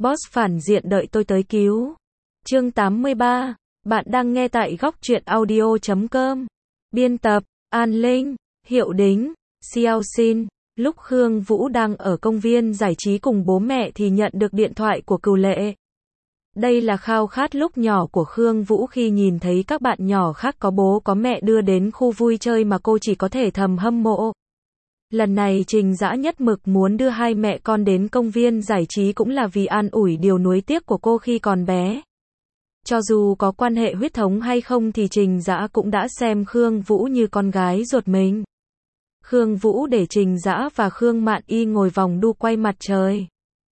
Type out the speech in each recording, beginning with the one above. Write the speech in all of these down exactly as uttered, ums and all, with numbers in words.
Boss phản diện đợi tôi tới cứu. Chương tám mươi ba. Bạn đang nghe tại góc truyện audio chấm com. Biên tập, An Linh, Hiệu Đính, Xiao Xin. Lúc Khương Vũ đang ở công viên giải trí cùng bố mẹ thì nhận được điện thoại của Cửu Lệ. Đây là khao khát lúc nhỏ của Khương Vũ khi nhìn thấy các bạn nhỏ khác có bố có mẹ đưa đến khu vui chơi mà cô chỉ có thể thầm hâm mộ. Lần này Trình Dã nhất mực muốn đưa hai mẹ con đến công viên giải trí cũng là vì an ủi điều nuối tiếc của cô khi còn bé. Cho dù có quan hệ huyết thống hay không thì Trình Dã cũng đã xem Khương Vũ như con gái ruột mình. Khương Vũ để Trình Dã và Khương Mạn Y ngồi vòng đu quay mặt trời.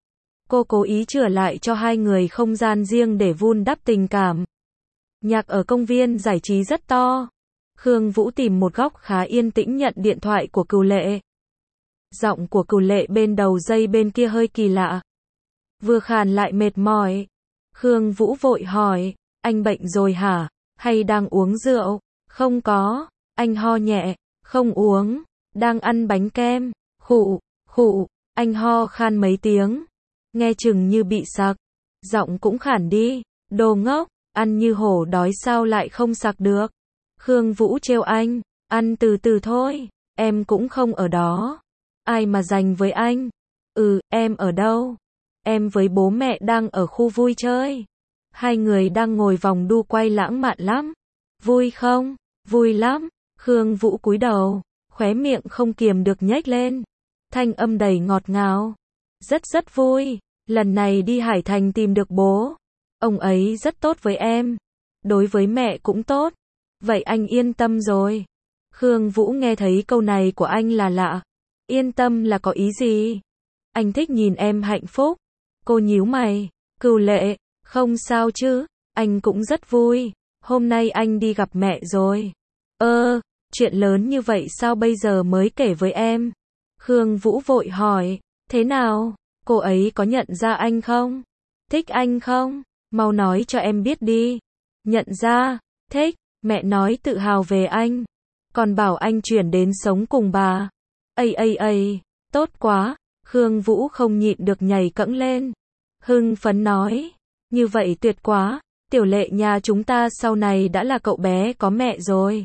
Cô cố ý chừa lại cho hai người không gian riêng để vun đắp tình cảm. Nhạc ở công viên giải trí rất to. Khương Vũ tìm một góc khá yên tĩnh nhận điện thoại của Cửu Lệ. Giọng của Cửu Lệ bên đầu dây bên kia hơi kỳ lạ. Vừa khàn lại mệt mỏi. Khương Vũ vội hỏi, anh bệnh rồi hả? Hay đang uống rượu? Không có, anh ho nhẹ, không uống, đang ăn bánh kem, khụ, khụ, anh ho khan mấy tiếng. Nghe chừng như bị sặc. Giọng cũng khản đi, đồ ngốc, ăn như hổ đói sao lại không sặc được. Khương Vũ trêu anh, ăn từ từ thôi, em cũng không ở đó. Ai mà dành với anh? Ừ, em ở đâu? Em với bố mẹ đang ở khu vui chơi. Hai người đang ngồi vòng đu quay lãng mạn lắm. Vui không? Vui lắm. Khương Vũ cúi đầu, khóe miệng không kiềm được nhếch lên. Thanh âm đầy ngọt ngào. Rất rất vui, lần này đi Hải Thành tìm được bố. Ông ấy rất tốt với em. Đối với mẹ cũng tốt. Vậy anh yên tâm rồi. Khương Vũ nghe thấy câu này của anh là lạ. Yên tâm là có ý gì? Anh thích nhìn em hạnh phúc. Cô nhíu mày. Cửu Lệ, không sao chứ, anh cũng rất vui. Hôm nay anh đi gặp mẹ rồi. Ơ, chuyện lớn như vậy sao bây giờ mới kể với em? Khương Vũ vội hỏi, thế nào? Cô ấy có nhận ra anh không? Thích anh không? Mau nói cho em biết đi. Nhận ra, thích, mẹ nói tự hào về anh. Còn bảo anh chuyển đến sống cùng bà. Ây ây ây, tốt quá. Khương Vũ không nhịn được nhảy cẫng lên. Hưng phấn nói, như vậy tuyệt quá, Tiểu Lệ nhà chúng ta sau này đã là cậu bé có mẹ rồi.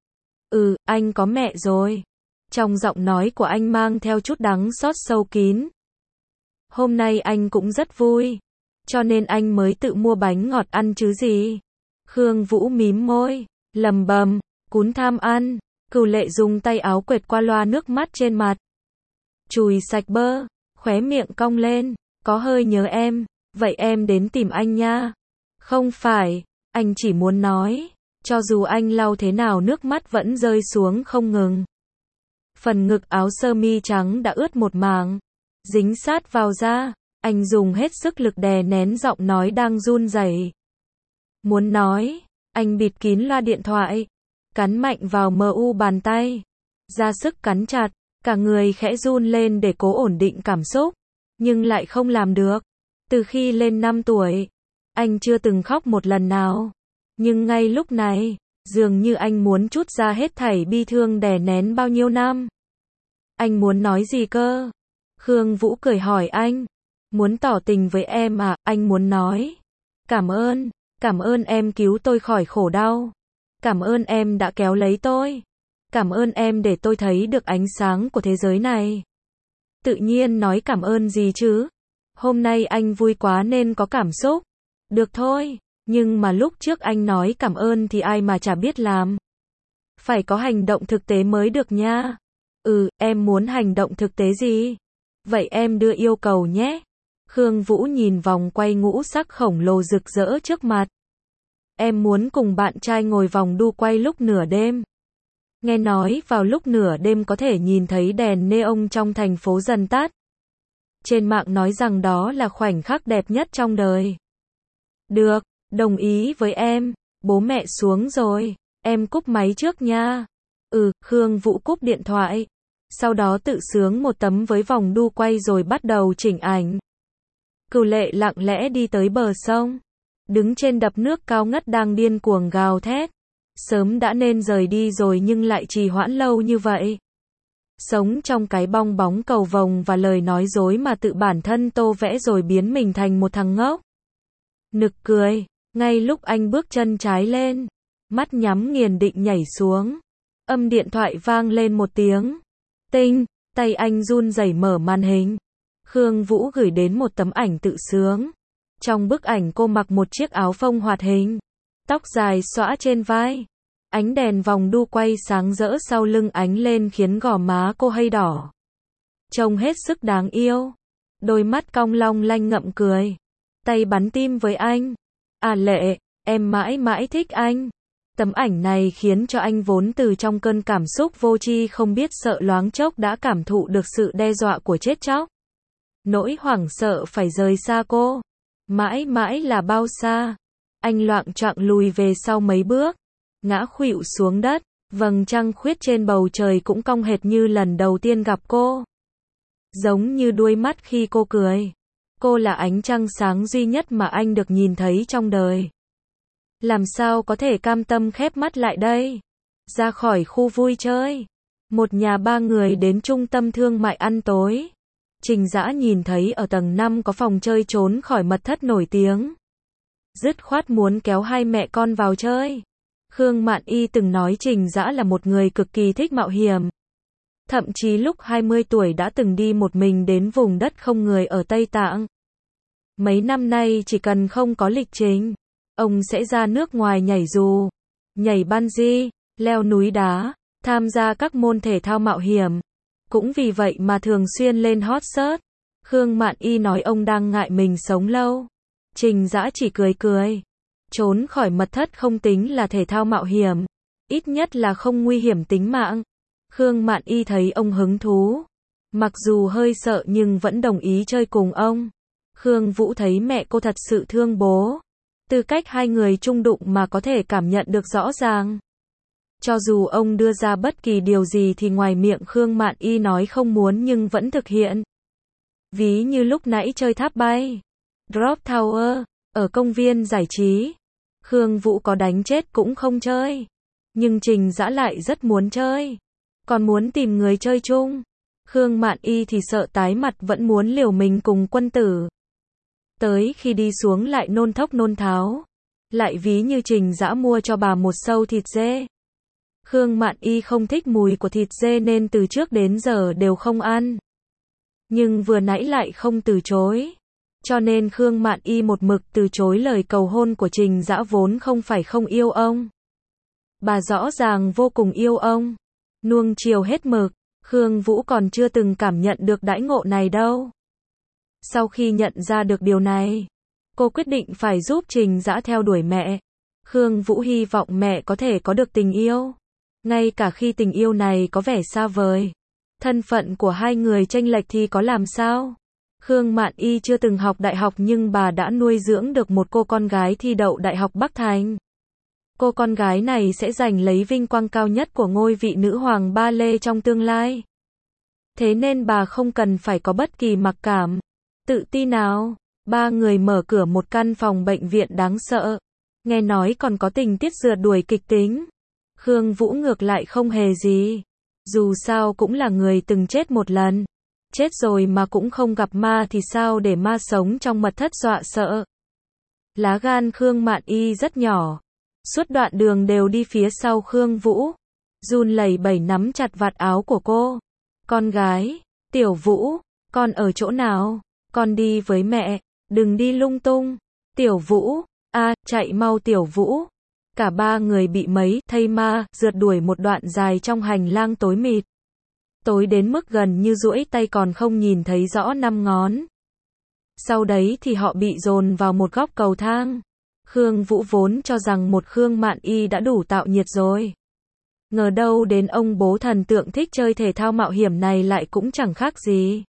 Ừ, anh có mẹ rồi. Trong giọng nói của anh mang theo chút đắng xót sâu kín. Hôm nay anh cũng rất vui, cho nên anh mới tự mua bánh ngọt ăn chứ gì. Khương Vũ mím môi, lầm bầm, cún tham ăn. Cửu Lệ dùng tay áo quệt qua loa nước mắt trên mặt. Chùi sạch bơ, khóe miệng cong lên, có hơi nhớ em, vậy em đến tìm anh nha. Không phải, anh chỉ muốn nói, cho dù anh lau thế nào nước mắt vẫn rơi xuống không ngừng. Phần ngực áo sơ mi trắng đã ướt một mảng, dính sát vào da, anh dùng hết sức lực đè nén giọng nói đang run rẩy. Muốn nói, anh bịt kín loa điện thoại, cắn mạnh vào mờ u bàn tay, ra sức cắn chặt, cả người khẽ run lên để cố ổn định cảm xúc, nhưng lại không làm được. Từ khi lên năm tuổi, anh chưa từng khóc một lần nào, nhưng ngay lúc này, dường như anh muốn trút ra hết thảy bi thương đè nén bao nhiêu năm. Anh muốn nói gì cơ? Khương Vũ cười hỏi anh. Muốn tỏ tình với em à? Anh muốn nói. Cảm ơn, cảm ơn em cứu tôi khỏi khổ đau. Cảm ơn em đã kéo lấy tôi. Cảm ơn em để tôi thấy được ánh sáng của thế giới này. Tự nhiên nói cảm ơn gì chứ? Hôm nay anh vui quá nên có cảm xúc. Được thôi, nhưng mà lúc trước anh nói cảm ơn thì ai mà chả biết làm. Phải có hành động thực tế mới được nha. Ừ, em muốn hành động thực tế gì? Vậy em đưa yêu cầu nhé. Khương Vũ nhìn vòng quay ngũ sắc khổng lồ rực rỡ trước mặt. Em muốn cùng bạn trai ngồi vòng đu quay lúc nửa đêm. Nghe nói vào lúc nửa đêm có thể nhìn thấy đèn neon trong thành phố dần tắt. Trên mạng nói rằng đó là khoảnh khắc đẹp nhất trong đời. Được, đồng ý với em. Bố mẹ xuống rồi, em cúp máy trước nha. Ừ, Khương Vũ cúp điện thoại. Sau đó tự sướng một tấm với vòng đu quay rồi bắt đầu chỉnh ảnh. Cửu Lệ lặng lẽ đi tới bờ sông. Đứng trên đập nước cao ngất đang điên cuồng gào thét. Sớm đã nên rời đi rồi nhưng lại trì hoãn lâu như vậy. Sống trong cái bong bóng cầu vồng và lời nói dối mà tự bản thân tô vẽ rồi biến mình thành một thằng ngốc. Nực cười, ngay lúc anh bước chân trái lên, mắt nhắm nghiền định nhảy xuống, âm điện thoại vang lên một tiếng. Tinh, tay anh run rẩy mở màn hình. Khương Vũ gửi đến một tấm ảnh tự sướng. Trong bức ảnh cô mặc một chiếc áo phông hoạt hình, tóc dài xõa trên vai. Ánh đèn vòng đu quay sáng rỡ sau lưng ánh lên khiến gò má cô hơi đỏ. Trông hết sức đáng yêu. Đôi mắt cong long lanh ngậm cười. Tay bắn tim với anh. À Lệ, em mãi mãi thích anh. Tấm ảnh này khiến cho anh vốn từ trong cơn cảm xúc vô tri không biết sợ loáng chốc đã cảm thụ được sự đe dọa của chết chóc. Nỗi hoảng sợ phải rời xa cô. Mãi mãi là bao xa. Anh loạng choạng lùi về sau mấy bước. Ngã khuỵu xuống đất. Vầng trăng khuyết trên bầu trời cũng cong hệt như lần đầu tiên gặp cô. Giống như đuôi mắt khi cô cười. Cô là ánh trăng sáng duy nhất mà anh được nhìn thấy trong đời. Làm sao có thể cam tâm khép mắt lại đây? Ra khỏi khu vui chơi. Một nhà ba người đến trung tâm thương mại ăn tối. Trình Dã nhìn thấy ở tầng năm có phòng chơi trốn khỏi mật thất nổi tiếng. Dứt khoát muốn kéo hai mẹ con vào chơi. Khương Mạn Y từng nói Trình Dã là một người cực kỳ thích mạo hiểm. Thậm chí lúc hai mươi tuổi đã từng đi một mình đến vùng đất không người ở Tây Tạng. Mấy năm nay chỉ cần không có lịch trình, ông sẽ ra nước ngoài nhảy dù, nhảy bungee, leo núi đá, tham gia các môn thể thao mạo hiểm. Cũng vì vậy mà thường xuyên lên hot search. Khương Mạn Y nói ông đang ngại mình sống lâu. Trình Dã chỉ cười cười. Trốn khỏi mật thất không tính là thể thao mạo hiểm. Ít nhất là không nguy hiểm tính mạng. Khương Mạn Y thấy ông hứng thú. Mặc dù hơi sợ nhưng vẫn đồng ý chơi cùng ông. Khương Vũ thấy mẹ cô thật sự thương bố. Từ cách hai người chung đụng mà có thể cảm nhận được rõ ràng. Cho dù ông đưa ra bất kỳ điều gì thì ngoài miệng Khương Mạn Y nói không muốn nhưng vẫn thực hiện. Ví như lúc nãy chơi tháp bay, Drop Tower, ở công viên giải trí. Khương Vũ có đánh chết cũng không chơi. Nhưng Trình Dã lại rất muốn chơi. Còn muốn tìm người chơi chung. Khương Mạn Y thì sợ tái mặt vẫn muốn liều mình cùng quân tử. Tới khi đi xuống lại nôn thốc nôn tháo. Lại ví như Trình Dã mua cho bà một sâu thịt dê. Khương Mạn Y không thích mùi của thịt dê nên từ trước đến giờ đều không ăn. Nhưng vừa nãy lại không từ chối. Cho nên Khương Mạn Y một mực từ chối lời cầu hôn của Trình Dã vốn không phải không yêu ông. Bà rõ ràng vô cùng yêu ông. Nuông chiều hết mực. Khương Vũ còn chưa từng cảm nhận được đãi ngộ này đâu. Sau khi nhận ra được điều này, cô quyết định phải giúp Trình Dã theo đuổi mẹ. Khương Vũ hy vọng mẹ có thể có được tình yêu. Ngay cả khi tình yêu này có vẻ xa vời. Thân phận của hai người chênh lệch thì có làm sao? Khương Mạn Y chưa từng học đại học nhưng bà đã nuôi dưỡng được một cô con gái thi đậu Đại học Bắc Thành. Cô con gái này sẽ giành lấy vinh quang cao nhất của ngôi vị nữ hoàng ba lê trong tương lai. Thế nên bà không cần phải có bất kỳ mặc cảm, tự ti nào. Ba người mở cửa một căn phòng bệnh viện đáng sợ. Nghe nói còn có tình tiết rượt đuổi kịch tính. Khương Vũ ngược lại không hề gì. Dù sao cũng là người từng chết một lần. Chết rồi mà cũng không gặp ma thì sao để ma sống trong mật thất dọa sợ. Lá gan Khương Mạn Y rất nhỏ. Suốt đoạn đường đều đi phía sau Khương Vũ. Run lẩy bẩy nắm chặt vạt áo của cô. Con gái, Tiểu Vũ, con ở chỗ nào? Con đi với mẹ, đừng đi lung tung. Tiểu Vũ, a, à, chạy mau Tiểu Vũ. Cả ba người bị mấy thây ma rượt đuổi một đoạn dài trong hành lang tối mịt. Tối đến mức gần như duỗi tay còn không nhìn thấy rõ năm ngón. Sau đấy thì họ bị dồn vào một góc cầu thang. Khương Vũ vốn cho rằng một Khương Mạn Y đã đủ tạo nhiệt rồi. Ngờ đâu đến ông bố thần tượng thích chơi thể thao mạo hiểm này lại cũng chẳng khác gì.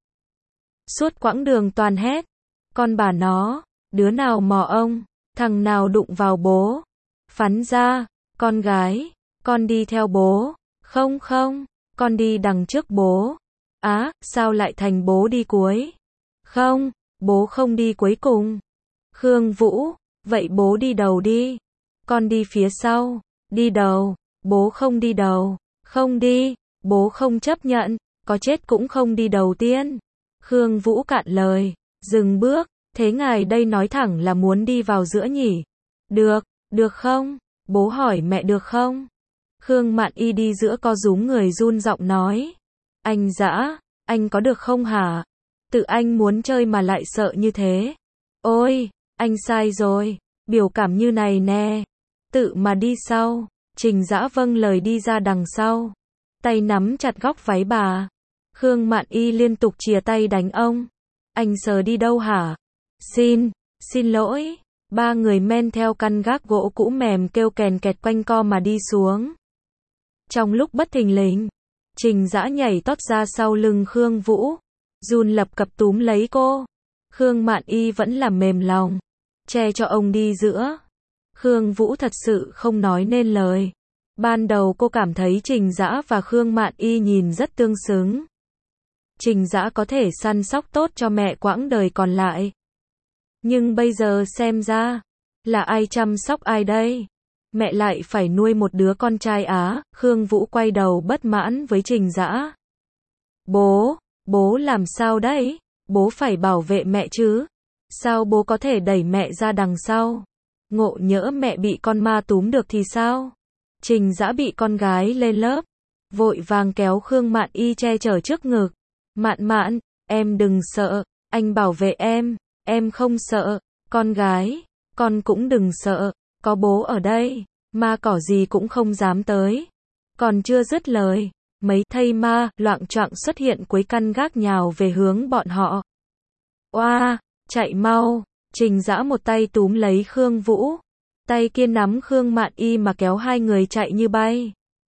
Suốt quãng đường toàn hét. Con bà nó, đứa nào mò ông, thằng nào đụng vào bố. Phắn ra, con gái, con đi theo bố. Không không, con đi đằng trước bố. Á, sao lại thành bố đi cuối? Không, bố không đi cuối cùng. Khương Vũ, vậy bố đi đầu đi. Con đi phía sau. Đi đầu, bố không đi đầu. Không đi, bố không chấp nhận. có chết cũng không đi đầu tiên. Khương Vũ cạn lời, dừng bước, thế ngài đây nói thẳng là muốn đi vào giữa nhỉ? Được, được không? Bố hỏi mẹ được không? Khương Mạn Y đi giữa co rúm người run giọng nói. Anh Dã, anh có được không hả? Tự anh muốn chơi mà lại sợ như thế. Ôi, anh sai rồi, biểu cảm như này nè. Tự mà đi sau. Trình Dã vâng lời đi ra đằng sau. Tay nắm chặt góc váy bà. Khương Mạn Y liên tục chìa tay đánh ông. Anh sờ đi đâu hả? Xin, xin lỗi. Ba người men theo căn gác gỗ cũ mềm kêu kèn kẹt quanh co mà đi xuống. Trong lúc bất thình lình, Trình Dã nhảy tót ra sau lưng Khương Vũ, run lập cập túm lấy cô. Khương Mạn Y vẫn làm mềm lòng, che cho ông đi giữa. Khương Vũ thật sự không nói nên lời. Ban đầu cô cảm thấy Trình Dã và Khương Mạn Y nhìn rất tương xứng. Trình Dã có thể săn sóc tốt cho mẹ quãng đời còn lại. Nhưng bây giờ xem ra, là ai chăm sóc ai đây? Mẹ lại phải nuôi một đứa con trai á. Khương Vũ quay đầu bất mãn với Trình Dã. Bố, bố làm sao đấy? Bố phải bảo vệ mẹ chứ. Sao bố có thể đẩy mẹ ra đằng sau? Ngộ nhỡ mẹ bị con ma túm được thì sao? Trình Dã bị con gái lên lớp, vội vàng kéo Khương Mạn Y che chở trước ngực. Mạn Mạn, em đừng sợ, anh bảo vệ em, em không sợ. Con gái, con cũng đừng sợ, có bố ở đây, ma cỏ gì cũng không dám tới. Còn chưa dứt lời, mấy thây ma loạng choạng xuất hiện cuối căn gác nhào về hướng bọn họ. Oa, chạy mau. Trình Dã một tay túm lấy Khương Vũ, tay kia nắm Khương Mạn Y mà kéo hai người chạy như bay.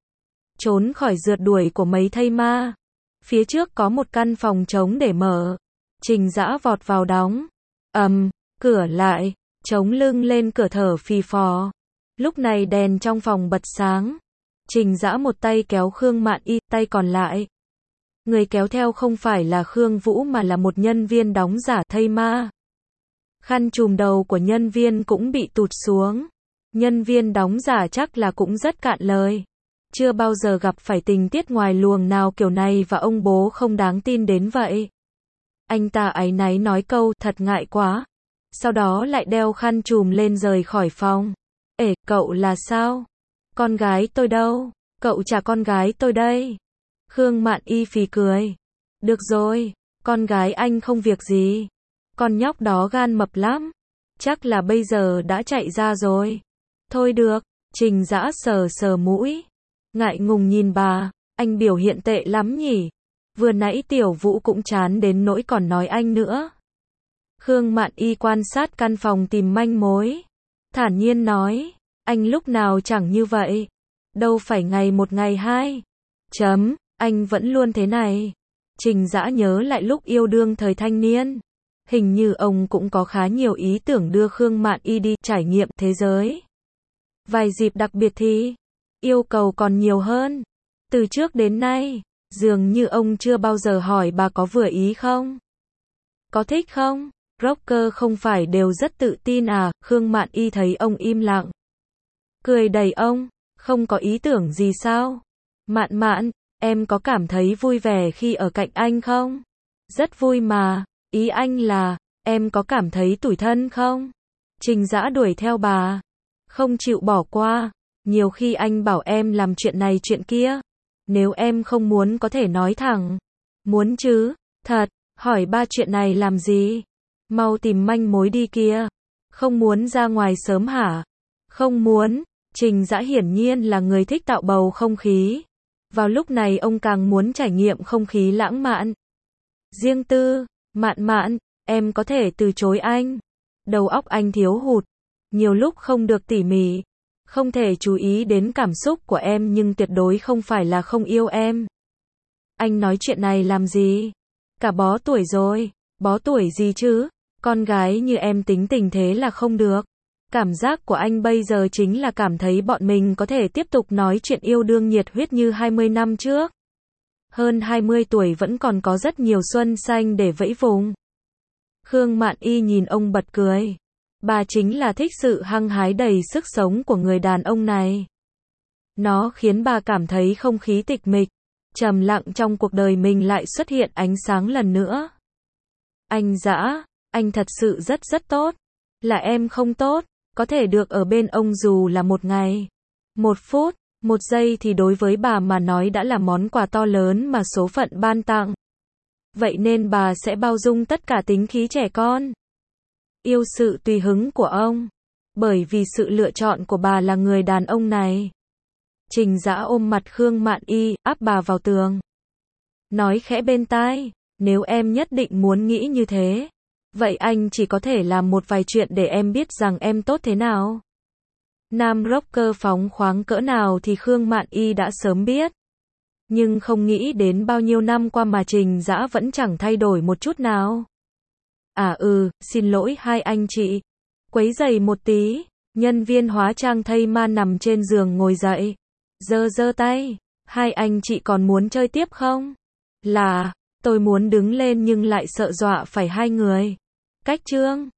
Trốn khỏi rượt đuổi của mấy thây ma. Phía trước có một căn phòng trống để mở. Trình Dã vọt vào đóng. Ầm, um, cửa lại, chống lưng lên cửa thở phì phò. Lúc này đèn trong phòng bật sáng. Trình Dã một tay kéo Khương Mạn Y, tay còn lại. Người kéo theo không phải là Khương Vũ mà là một nhân viên đóng giả thây ma. Khăn trùm đầu của nhân viên cũng bị tụt xuống. Nhân viên đóng giả chắc là cũng rất cạn lời. Chưa bao giờ gặp phải tình tiết ngoài luồng nào kiểu này và ông bố không đáng tin đến vậy. Anh ta áy náy nói câu thật ngại quá. Sau đó lại đeo khăn trùm lên rời khỏi phòng. Ể, cậu là sao? Con gái tôi đâu? Cậu trả con gái tôi đây. Khương Mạn Y phì cười. Được rồi, con gái anh không việc gì. Con nhóc đó gan mập lắm. Chắc là bây giờ đã chạy ra rồi. Thôi được, Trình Dã sờ sờ mũi. Ngại ngùng nhìn bà, anh biểu hiện tệ lắm nhỉ. Vừa nãy Tiểu Vũ cũng chán đến nỗi còn nói anh nữa. Khương Mạn Y quan sát căn phòng tìm manh mối. Thản nhiên nói, anh lúc nào chẳng như vậy. Đâu phải ngày một ngày hai. Chấm, anh vẫn luôn thế này. Trình Dã nhớ lại lúc yêu đương thời thanh niên. Hình như ông cũng có khá nhiều ý tưởng đưa Khương Mạn Y đi trải nghiệm thế giới. Vài dịp đặc biệt thì yêu cầu còn nhiều hơn. Từ trước đến nay, dường như ông chưa bao giờ hỏi bà có vừa ý không? Có thích không? Rocker không phải đều rất tự tin à? Khương Mạn Y thấy ông im lặng. Cười đầy ông, không có ý tưởng gì sao? Mạn Mạn, em có cảm thấy vui vẻ khi ở cạnh anh không? Rất vui mà. Ý anh là, em có cảm thấy tủi thân không? Trình Dã đuổi theo bà. Không chịu bỏ qua. Nhiều khi anh bảo em làm chuyện này chuyện kia. Nếu em không muốn có thể nói thẳng. Muốn chứ? Thật, hỏi ba chuyện này làm gì? Mau tìm manh mối đi kia. Không muốn ra ngoài sớm hả? Không muốn. Trình Dã hiển nhiên là người thích tạo bầu không khí. Vào lúc này ông càng muốn trải nghiệm không khí lãng mạn. Riêng tư. Mạn Mạn, em có thể từ chối anh. Đầu óc anh thiếu hụt. Nhiều lúc không được tỉ mỉ. Không thể chú ý đến cảm xúc của em nhưng tuyệt đối không phải là không yêu em. Anh nói chuyện này làm gì? Cả bó tuổi rồi. Bó tuổi gì chứ? Con gái như em tính tình thế là không được. Cảm giác của anh bây giờ chính là cảm thấy bọn mình có thể tiếp tục nói chuyện yêu đương nhiệt huyết như hai mươi năm trước. Hơn hai mươi tuổi vẫn còn có rất nhiều xuân xanh để vẫy vùng. Khương Mạn Y nhìn ông bật cười. Bà chính là thích sự hăng hái đầy sức sống của người đàn ông này. Nó khiến bà cảm thấy không khí tịch mịch. Trầm lặng trong cuộc đời mình lại xuất hiện ánh sáng lần nữa. Anh Dã, anh thật sự rất rất tốt. Là em không tốt, có thể được ở bên ông dù là một ngày, một phút, một giây thì đối với bà mà nói đã là món quà to lớn mà số phận ban tặng. Vậy nên bà sẽ bao dung tất cả tính khí trẻ con. Yêu sự tùy hứng của ông. Bởi vì sự lựa chọn của bà là người đàn ông này. Trình Dã ôm mặt Khương Mạn Y, áp bà vào tường. Nói khẽ bên tai, nếu em nhất định muốn nghĩ như thế, vậy anh chỉ có thể làm một vài chuyện để em biết rằng em tốt thế nào. Nam rocker phóng khoáng cỡ nào thì Khương Mạn Y đã sớm biết. Nhưng không nghĩ đến bao nhiêu năm qua mà Trình Dã vẫn chẳng thay đổi một chút nào. À ừ, xin lỗi hai anh chị. Quấy rầy một tí. Nhân viên hóa trang thây ma nằm trên giường ngồi dậy. Giơ giơ tay. Hai anh chị còn muốn chơi tiếp không? Là, tôi muốn đứng lên nhưng lại sợ dọa phải hai người. Cách chương.